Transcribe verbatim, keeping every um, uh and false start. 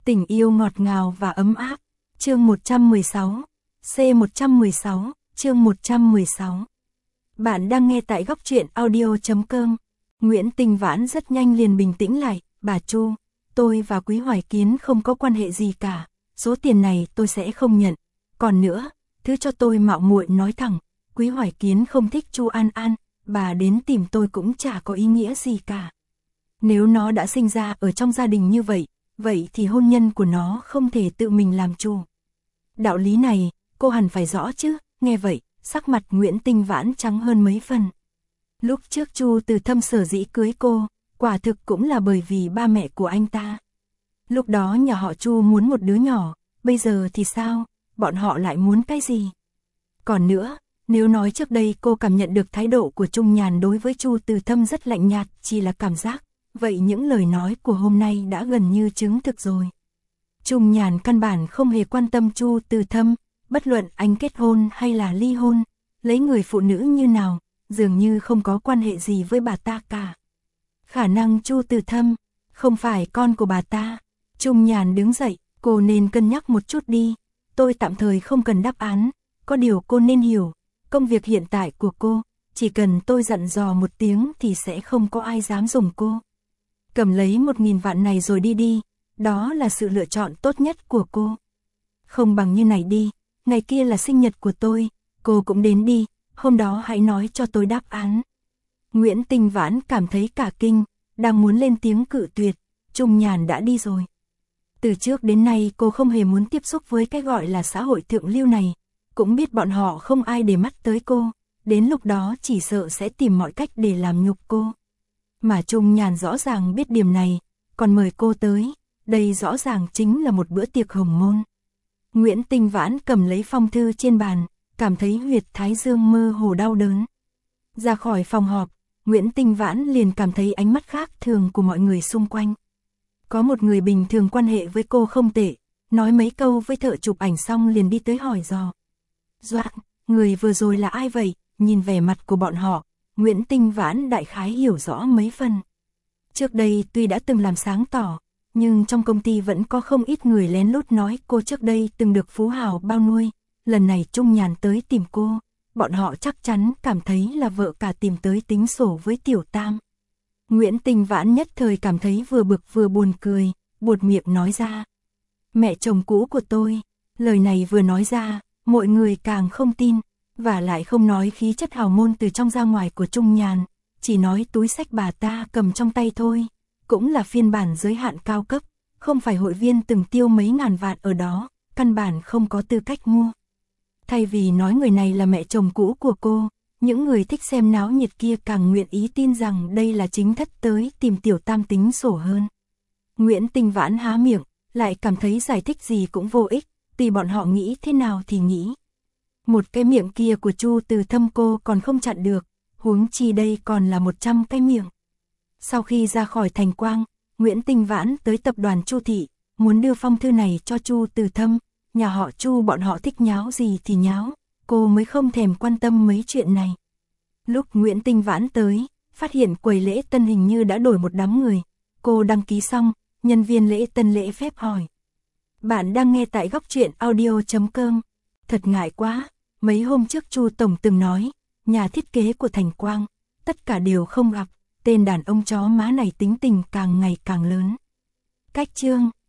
Tình yêu ngọt ngào và ấm áp. Chương một trăm mười sáu. C một trăm mười sáu, chương một trăm mười sáu. Bạn đang nghe tại góc truyện audio chấm com. Nguyễn Tinh Vãn rất nhanh liền bình tĩnh lại, bà Chu, tôi và Quý Hoài Kiến không có quan hệ gì cả, số tiền này tôi sẽ không nhận. Còn nữa, thứ cho tôi mạo muội nói thẳng, Quý Hoài Kiến không thích Chu An An, bà đến tìm tôi cũng chả có ý nghĩa gì cả. Nếu nó đã sinh ra ở trong gia đình như vậy, vậy thì hôn nhân của nó không thể tự mình làm chủ. Đạo lý này, cô hẳn phải rõ chứ, nghe vậy, sắc mặt Nguyễn Tinh Vãn trắng hơn mấy phần. Lúc trước Chu Từ Thâm sở dĩ cưới cô, quả thực cũng là bởi vì ba mẹ của anh ta. Lúc đó nhà họ Chu muốn một đứa nhỏ, bây giờ thì sao, bọn họ lại muốn cái gì? Còn nữa, nếu nói trước đây cô cảm nhận được thái độ của Trung Nhàn đối với Chu Từ Thâm rất lạnh nhạt, chỉ là cảm giác, vậy những lời nói của hôm nay đã gần như chứng thực rồi. Trung Nhàn căn bản không hề quan tâm Chu Từ Thâm, bất luận anh kết hôn hay là ly hôn, lấy người phụ nữ như nào, dường như không có quan hệ gì với bà ta cả. Khả năng Chu Từ Thâm không phải con của bà ta. Trung Nhàn đứng dậy, cô nên cân nhắc một chút đi, tôi tạm thời không cần đáp án, có điều cô nên hiểu, công việc hiện tại của cô, chỉ cần tôi dặn dò một tiếng thì sẽ không có ai dám dùng cô. Cầm lấy một nghìn vạn này rồi đi đi, đó là sự lựa chọn tốt nhất của cô. Không bằng như này đi, ngày kia là sinh nhật của tôi, cô cũng đến đi, hôm đó hãy nói cho tôi đáp án. Nguyễn Tinh Vãn cảm thấy cả kinh, đang muốn lên tiếng cự tuyệt, Trung Nhàn đã đi rồi. Từ trước đến nay cô không hề muốn tiếp xúc với cái gọi là xã hội thượng lưu này, cũng biết bọn họ không ai để mắt tới cô, đến lúc đó chỉ sợ sẽ tìm mọi cách để làm nhục cô. Mà Trung Nhàn rõ ràng biết điểm này, còn mời cô tới, đây rõ ràng chính là một bữa tiệc hồng môn. Nguyễn Tinh Vãn cầm lấy phong thư trên bàn, cảm thấy huyệt thái dương mơ hồ đau đớn. Ra khỏi phòng họp, Nguyễn Tinh Vãn liền cảm thấy ánh mắt khác thường của mọi người xung quanh. Có một người bình thường quan hệ với cô không tệ, nói mấy câu với thợ chụp ảnh xong liền đi tới hỏi dò. Doãn, người vừa rồi là ai vậy? Nhìn vẻ mặt của bọn họ, Nguyễn Tinh Vãn đại khái hiểu rõ mấy phần. Trước đây tuy đã từng làm sáng tỏ, nhưng trong công ty vẫn có không ít người lén lút nói cô trước đây từng được phú hào bao nuôi. Lần này Trung Nhàn tới tìm cô, bọn họ chắc chắn cảm thấy là vợ cả tìm tới tính sổ với Tiểu Tam. Nguyễn Tinh Vãn nhất thời cảm thấy vừa bực vừa buồn cười, buột miệng nói ra. Mẹ chồng cũ của tôi, lời này vừa nói ra, mọi người càng không tin, và lại không nói khí chất hào môn từ trong ra ngoài của Trung Nhàn, chỉ nói túi xách bà ta cầm trong tay thôi, cũng là phiên bản giới hạn cao cấp, không phải hội viên từng tiêu mấy ngàn vạn ở đó, căn bản không có tư cách mua. Thay vì nói người này là mẹ chồng cũ của cô, những người thích xem náo nhiệt kia càng nguyện ý tin rằng đây là chính thất tới tìm Tiểu Tam tính sổ hơn. Nguyễn Tinh Vãn há miệng, lại cảm thấy giải thích gì cũng vô ích, tùy bọn họ nghĩ thế nào thì nghĩ. Một cái miệng kia của Chu Từ Thâm cô còn không chặn được, huống chi đây còn là một trăm cái miệng. Sau khi ra khỏi Thành Quang, Nguyễn Tinh Vãn tới tập đoàn Chu Thị, muốn đưa phong thư này cho Chu Từ Thâm, nhà họ Chu bọn họ thích nháo gì thì nháo, cô mới không thèm quan tâm mấy chuyện này. Lúc Nguyễn Tinh Vãn tới, phát hiện quầy lễ tân hình như đã đổi một đám người, cô đăng ký xong, nhân viên lễ tân lễ phép hỏi. Bạn đang nghe tại góc truyện audio chấm com. Thật ngại quá, mấy hôm trước Chu Tổng từng nói, nhà thiết kế của Thành Quang, tất cả đều không gặp, tên đàn ông chó má này tính tình càng ngày càng lớn. Cách chương